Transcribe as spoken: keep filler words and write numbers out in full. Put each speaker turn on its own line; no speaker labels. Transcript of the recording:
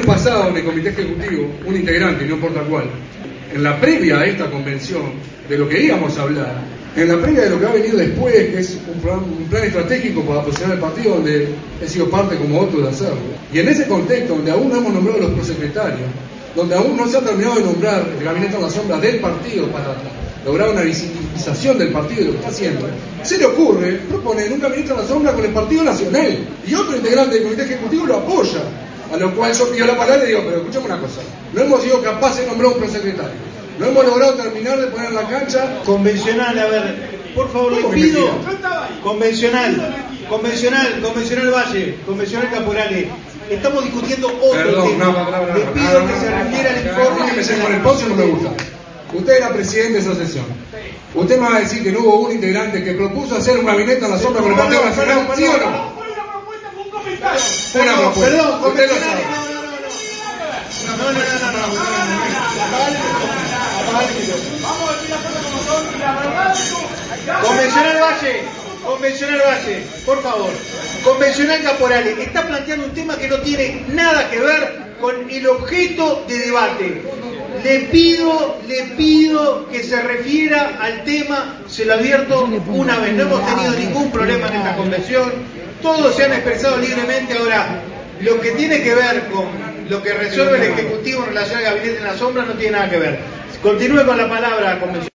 lunes pasado en el Comité Ejecutivo, un integrante, no importa cuál, en la previa a esta convención, de lo que íbamos a hablar, en la previa de lo que ha venido después, que es un plan, un plan estratégico para posicionar el partido, donde he sido parte como otro de hacerlo. Y en ese contexto, donde aún no hemos nombrado a los prosecretarios, donde aún no se ha terminado de nombrar el gabinete en la sombra del partido para lograr una visibilización del partido y lo que está haciendo, se le ocurre proponer un gabinete en la sombra con el Partido Nacional, y otro integrante del Comité Ejecutivo lo apoya, a lo cual yo pido la palabra y digo, pero escuchame una cosa, no hemos sido capaces de nombrar un prosecretario, no hemos logrado terminar de poner en la cancha.
Convencional, a ver, por favor, le pido, convencional, convencional, convencional Valle, convencional Caporale, estamos discutiendo otro
Perdón,
tema,
no, no, no, no,
le
no,
pido
no,
que
no,
se
no,
rindiera el
no,
informe.
no, empecé con el pozo, no me gusta. Usted era presidente de esa sesión. Usted me va a decir que no hubo un integrante que propuso hacer un gabinete en la sombra con el Partido Nacional, ¿sí o no? Fue una propuesta.
Perdón,
usted lo
convencional,
sabe.
no, no, no, no, no, no, no, no, convencional Valle, convencional Valle, por favor, convencional Caporale, está planteando un tema que no tiene nada que ver con el objeto de debate. Le pido, le pido que se refiera al tema, se lo advierto una vez, no hemos tenido ningún problema en esta convención, todos se han expresado libremente. Ahora, lo que tiene que ver con lo que resuelve el Ejecutivo en relación al gabinete en la sombra no tiene nada que ver. Continúe con la palabra, convención.